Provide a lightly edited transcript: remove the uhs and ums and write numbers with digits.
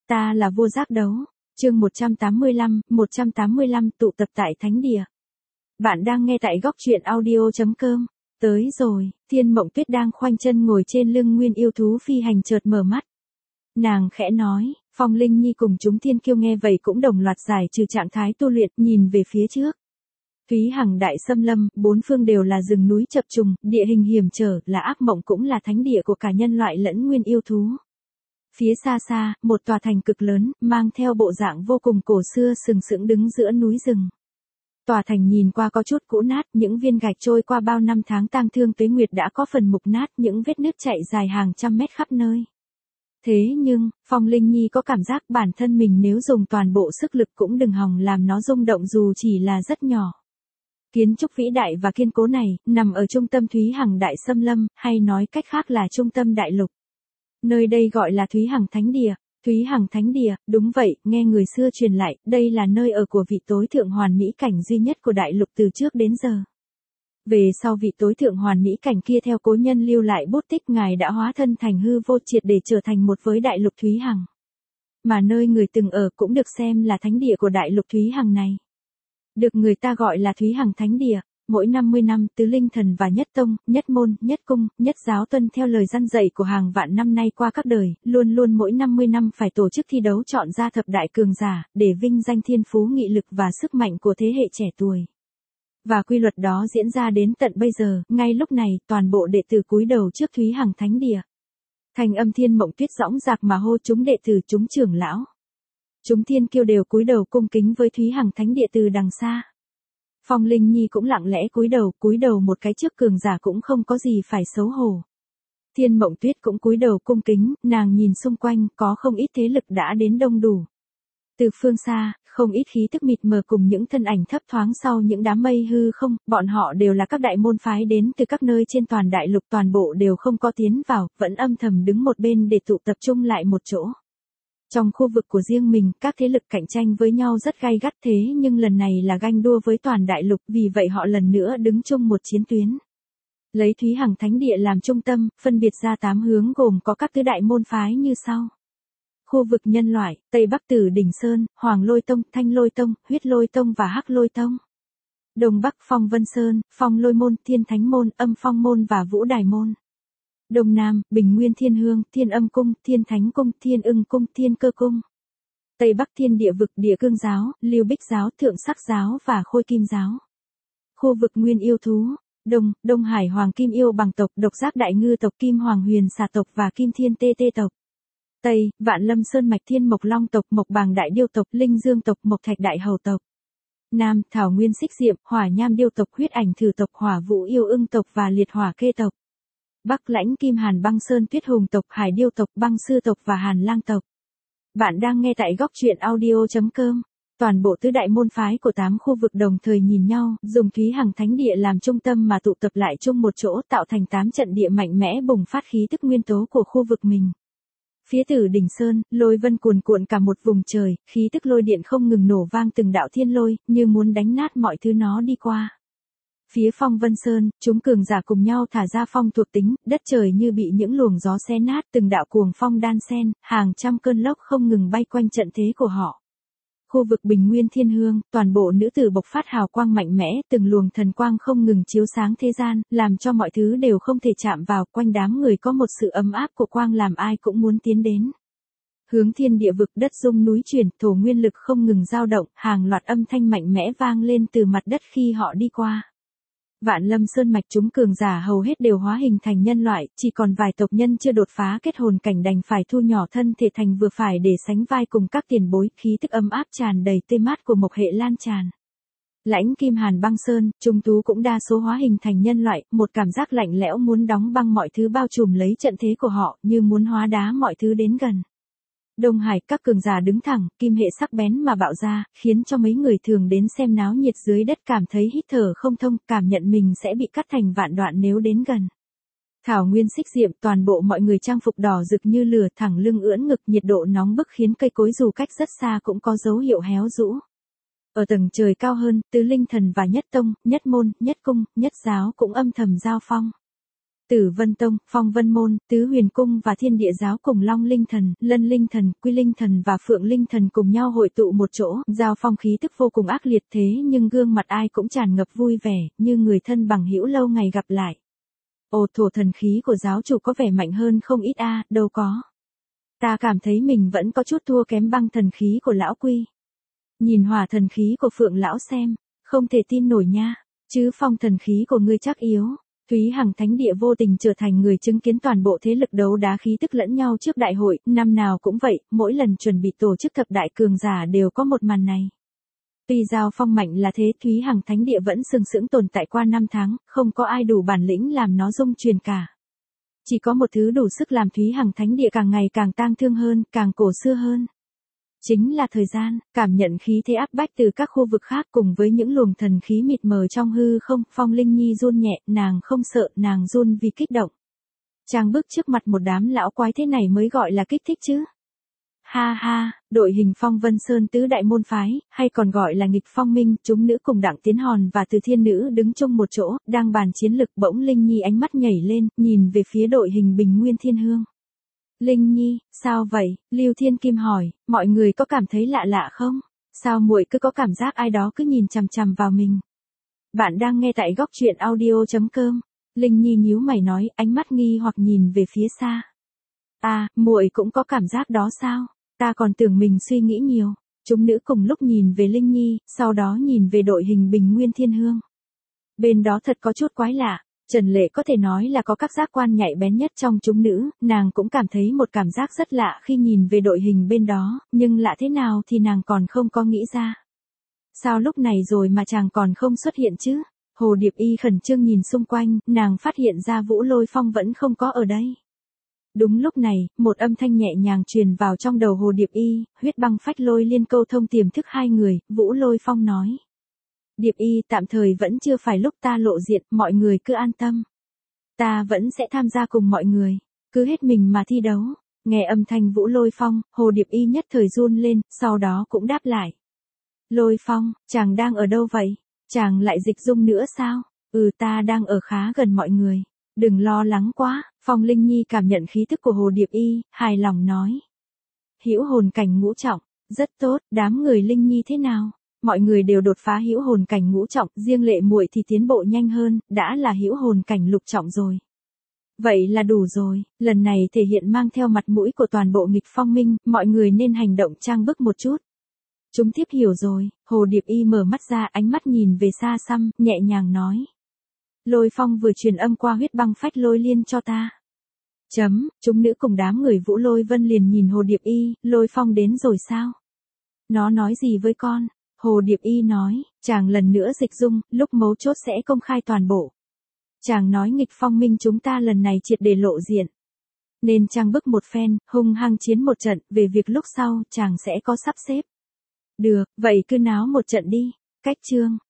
Ta là vua giác đấu. Chương 185 tụ tập tại thánh địa. Bạn đang nghe tại góc truyện audio.com. Tới rồi, Thiên Mộng Tuyết đang khoanh chân ngồi trên lưng nguyên yêu thú phi hành chợt mở mắt. Nàng khẽ nói, Phong Linh Nhi cùng chúng thiên kiêu nghe vậy cũng đồng loạt giải trừ trạng thái tu luyện, nhìn về phía trước. Thúy Hằng đại xâm lâm, bốn phương đều là rừng núi chập trùng, địa hình hiểm trở, là ác mộng cũng là thánh địa của cả nhân loại lẫn nguyên yêu thú. Phía xa xa, một tòa thành cực lớn, mang theo bộ dạng vô cùng cổ xưa sừng sững đứng giữa núi rừng. Tòa thành nhìn qua có chút cũ nát, những viên gạch trôi qua bao năm tháng tang thương tuế nguyệt đã có phần mục nát, những vết nứt chạy dài hàng trăm mét khắp nơi. Thế nhưng, Phong Linh Nhi có cảm giác bản thân mình nếu dùng toàn bộ sức lực cũng đừng hòng làm nó rung động dù chỉ là rất nhỏ. Kiến trúc vĩ đại và kiên cố này, nằm ở trung tâm Thúy Hằng đại xâm lâm, hay nói cách khác là trung tâm đại lục. Nơi đây gọi là Thúy Hằng Thánh Địa. Thúy Hằng Thánh Địa, đúng vậy, nghe người xưa truyền lại, đây là nơi ở của vị tối thượng hoàn mỹ cảnh duy nhất của đại lục từ trước đến giờ. Về sau vị tối thượng hoàn mỹ cảnh kia theo cố nhân lưu lại bút tích, ngài đã hóa thân thành hư vô triệt để trở thành một với đại lục Thúy Hằng. Mà nơi người từng ở cũng được xem là thánh địa của đại lục Thúy Hằng này. Được người ta gọi là Thúy Hằng Thánh Địa. Mỗi 50 năm, tứ linh thần và nhất tông, nhất môn, nhất cung, nhất giáo tuân theo lời răn dạy của hàng vạn năm nay qua các đời, luôn luôn mỗi 50 năm phải tổ chức thi đấu chọn ra thập đại cường giả, để vinh danh thiên phú nghị lực và sức mạnh của thế hệ trẻ tuổi. Và quy luật đó diễn ra đến tận bây giờ, ngay lúc này, toàn bộ đệ tử cúi đầu trước Thúy Hằng Thánh Địa. Thành âm Thiên Mộng Tuyết dõng dạc mà hô chúng đệ tử, chúng trưởng lão. Chúng thiên kiêu đều cúi đầu cung kính với Thúy Hằng Thánh Địa từ đằng xa. Phong Linh Nhi cũng lặng lẽ cúi đầu một cái trước cường giả cũng không có gì phải xấu hổ. Thiên Mộng Tuyết cũng cúi đầu cung kính, nàng nhìn xung quanh, có không ít thế lực đã đến đông đủ. Từ phương xa, không ít khí tức mịt mờ cùng những thân ảnh thấp thoáng sau những đám mây hư không, bọn họ đều là các đại môn phái đến từ các nơi trên toàn đại lục, toàn bộ đều không có tiến vào, vẫn âm thầm đứng một bên để tụ tập trung lại một chỗ. Trong khu vực của riêng mình, các thế lực cạnh tranh với nhau rất gay gắt, thế nhưng lần này là ganh đua với toàn đại lục, vì vậy họ lần nữa đứng chung một chiến tuyến. Lấy Thúy Hằng Thánh Địa làm trung tâm, phân biệt ra 8 hướng gồm có các tứ đại môn phái như sau. Khu vực nhân loại, Tây Bắc Tử Đỉnh Sơn, Hoàng Lôi Tông, Thanh Lôi Tông, Huyết Lôi Tông và Hắc Lôi Tông. Đông Bắc Phong Vân Sơn, Phong Lôi Môn, Thiên Thánh Môn, Âm Phong Môn và Vũ Đài Môn. Đông Nam, Bình Nguyên Thiên Hương, Thiên Âm Cung, Thiên Thánh Cung, Thiên Ưng Cung, Thiên Cơ Cung. Tây Bắc Thiên Địa Vực, Địa Cương Giáo, Lưu Bích Giáo, Thượng Sắc Giáo và Khôi Kim Giáo. Khu vực Nguyên Yêu Thú, Đông Hải Hoàng Kim Yêu Bằng tộc, Độc Giác Đại Ngư tộc, Kim Hoàng Huyền Xà tộc và Kim Thiên Tê Tê tộc. Tây, Vạn Lâm Sơn Mạch Thiên Mộc Long tộc, Mộc Bàng Đại Điêu tộc, Linh Dương tộc, Mộc Thạch Đại Hầu tộc. Nam, Thảo Nguyên Xích Diệm, Hỏa Nham Điêu tộc, Huyết Ảnh Thử tộc, Hỏa Vũ Yêu Ưng tộc và Liệt Hỏa Kê tộc. Bắc Lãnh Kim Hàn Băng Sơn Tuyết Hùng tộc, Hải Điêu tộc, Băng Sư tộc và Hàn Lang tộc. Bạn đang nghe tại góc truyện audio.com. Toàn bộ tứ đại môn phái của 8 khu vực đồng thời nhìn nhau, dùng Thúy Hằng Thánh Địa làm trung tâm mà tụ tập lại chung một chỗ, tạo thành 8 trận địa mạnh mẽ bùng phát khí tức nguyên tố của khu vực mình. Phía Tử Đỉnh Sơn, lôi vân cuồn cuộn cả một vùng trời, khí tức lôi điện không ngừng nổ vang từng đạo thiên lôi, như muốn đánh nát mọi thứ nó đi qua. Phía Phong Vân Sơn, chúng cường giả cùng nhau thả ra phong thuộc tính, đất trời như bị những luồng gió xé nát, từng đạo cuồng phong đan xen, hàng trăm cơn lốc không ngừng bay quanh trận thế của họ. Khu vực Bình Nguyên Thiên Hương, toàn bộ nữ tử bộc phát hào quang mạnh mẽ, từng luồng thần quang không ngừng chiếu sáng thế gian, làm cho mọi thứ đều không thể chạm vào, quanh đám người có một sự ấm áp của quang làm ai cũng muốn tiến đến. Hướng Thiên Địa Vực, đất rung núi chuyển, thổ nguyên lực không ngừng dao động, hàng loạt âm thanh mạnh mẽ vang lên từ mặt đất khi họ đi qua. Vạn Lâm Sơn Mạch, chúng cường giả hầu hết đều hóa hình thành nhân loại, chỉ còn vài tộc nhân chưa đột phá kết hồn cảnh đành phải thu nhỏ thân thể thành vừa phải để sánh vai cùng các tiền bối, khí tức ấm áp tràn đầy tươi mát của mộc hệ lan tràn. Lãnh Kim Hàn Băng Sơn, trung tú cũng đa số hóa hình thành nhân loại, một cảm giác lạnh lẽo muốn đóng băng mọi thứ bao trùm lấy trận thế của họ, như muốn hóa đá mọi thứ đến gần. Đông Hải, các cường giả đứng thẳng, kim hệ sắc bén mà bạo ra, khiến cho mấy người thường đến xem náo nhiệt dưới đất cảm thấy hít thở không thông, cảm nhận mình sẽ bị cắt thành vạn đoạn nếu đến gần. Thảo Nguyên Xích Diệm, toàn bộ mọi người trang phục đỏ rực như lửa, thẳng lưng ưỡn ngực, nhiệt độ nóng bức khiến cây cối dù cách rất xa cũng có dấu hiệu héo rũ. Ở tầng trời cao hơn, tứ linh thần và nhất tông, nhất môn, nhất cung, nhất giáo cũng âm thầm giao phong. Tử Vân Tông, Phong Vân Môn, Tứ Huyền Cung và Thiên Địa Giáo cùng Long Linh Thần, Lân Linh Thần, Quy Linh Thần và Phượng Linh Thần cùng nhau hội tụ một chỗ, giao phong khí tức vô cùng ác liệt thế nhưng gương mặt ai cũng tràn ngập vui vẻ, như người thân bằng hữu lâu ngày gặp lại. Ồ, thổ thần khí của giáo chủ có vẻ mạnh hơn không ít đâu có. Ta cảm thấy mình vẫn có chút thua kém băng thần khí của lão Quy. Nhìn hỏa thần khí của Phượng lão xem, không thể tin nổi nha, chứ phong thần khí của ngươi chắc yếu. Thúy Hằng Thánh Địa vô tình trở thành người chứng kiến toàn bộ thế lực đấu đá khí tức lẫn nhau trước đại hội, năm nào cũng vậy, mỗi lần chuẩn bị tổ chức thập đại cường giả đều có một màn này. Tuy giao phong mạnh là thế, Thúy Hằng Thánh Địa vẫn sừng sững tồn tại qua 5 tháng, không có ai đủ bản lĩnh làm nó rung truyền cả. Chỉ có một thứ đủ sức làm Thúy Hằng Thánh Địa càng ngày càng tang thương hơn, càng cổ xưa hơn. Chính là thời gian, cảm nhận khí thế áp bách từ các khu vực khác cùng với những luồng thần khí mịt mờ trong hư không, Phong Linh Nhi run nhẹ, nàng không sợ, nàng run vì kích động. Chàng bước trước mặt một đám lão quái thế này mới gọi là kích thích chứ. Ha ha, đội hình Phong Vân Sơn tứ đại môn phái, hay còn gọi là nghịch phong minh, chúng nữ cùng Đặng Tiến Hòn và Từ Thiên Nữ đứng chung một chỗ, đang bàn chiến lực. Bỗng Linh Nhi ánh mắt nhảy lên, nhìn về phía đội hình Bình Nguyên Thiên Hương. Linh Nhi, sao vậy? Lưu Thiên Kim hỏi, mọi người có cảm thấy lạ lạ không? Sao muội cứ có cảm giác ai đó cứ nhìn chằm chằm vào mình? Bạn đang nghe tại góc truyện audio.com. Linh Nhi nhíu mày nói, ánh mắt nghi hoặc nhìn về phía xa. À, muội cũng có cảm giác đó sao? Ta còn tưởng mình suy nghĩ nhiều. Chúng nữ cùng lúc nhìn về Linh Nhi, sau đó nhìn về đội hình Bình Nguyên Thiên Hương. Bên đó thật có chút quái lạ. Trần Lệ có thể nói là có các giác quan nhạy bén nhất trong chúng nữ, nàng cũng cảm thấy một cảm giác rất lạ khi nhìn về đội hình bên đó, nhưng lạ thế nào thì nàng còn không có nghĩ ra. Sao lúc này rồi mà chàng còn không xuất hiện chứ? Hồ Điệp Y khẩn trương nhìn xung quanh, nàng phát hiện ra Vũ Lôi Phong vẫn không có ở đây. Đúng lúc này, một âm thanh nhẹ nhàng truyền vào trong đầu Hồ Điệp Y, huyết băng phách lôi liên câu thông tiềm thức hai người, Vũ Lôi Phong nói. Điệp Y, tạm thời vẫn chưa phải lúc ta lộ diện, mọi người cứ an tâm. Ta vẫn sẽ tham gia cùng mọi người, cứ hết mình mà thi đấu. Nghe âm thanh Vũ Lôi Phong, Hồ Điệp Y nhất thời run lên, sau đó cũng đáp lại. Lôi Phong, chàng đang ở đâu vậy? Chàng lại dịch dung nữa sao? Ta đang ở khá gần mọi người. Đừng lo lắng quá. Phong Linh Nhi cảm nhận khí thức của Hồ Điệp Y, hài lòng nói. Hữu hồn cảnh ngũ trọng, rất tốt, đám người Linh Nhi thế nào? Mọi người đều đột phá hữu hồn cảnh ngũ trọng, riêng Lệ muội thì tiến bộ nhanh hơn, đã là hữu hồn cảnh lục trọng rồi. Vậy là đủ rồi, lần này thể hiện mang theo mặt mũi của toàn bộ nghịch phong minh, mọi người nên hành động trang bức một chút. Chúng tiếp hiểu rồi, Hồ Điệp Y mở mắt ra, ánh mắt nhìn về xa xăm, nhẹ nhàng nói. Lôi Phong vừa truyền âm qua huyết băng phách lôi liên cho ta. Chúng nữ cùng đám người Vũ Lôi Vân liền nhìn Hồ Điệp Y, Lôi Phong đến rồi sao? Nó nói gì với con? Hồ Điệp Y nói, chàng lần nữa dịch dung, lúc mấu chốt sẽ công khai toàn bộ. Chàng nói nghịch phong minh chúng ta lần này triệt để lộ diện. Nên trang bức một phen, hung hăng chiến một trận, về việc lúc sau, chàng sẽ có sắp xếp. Được, vậy cứ náo một trận đi. Cách chương.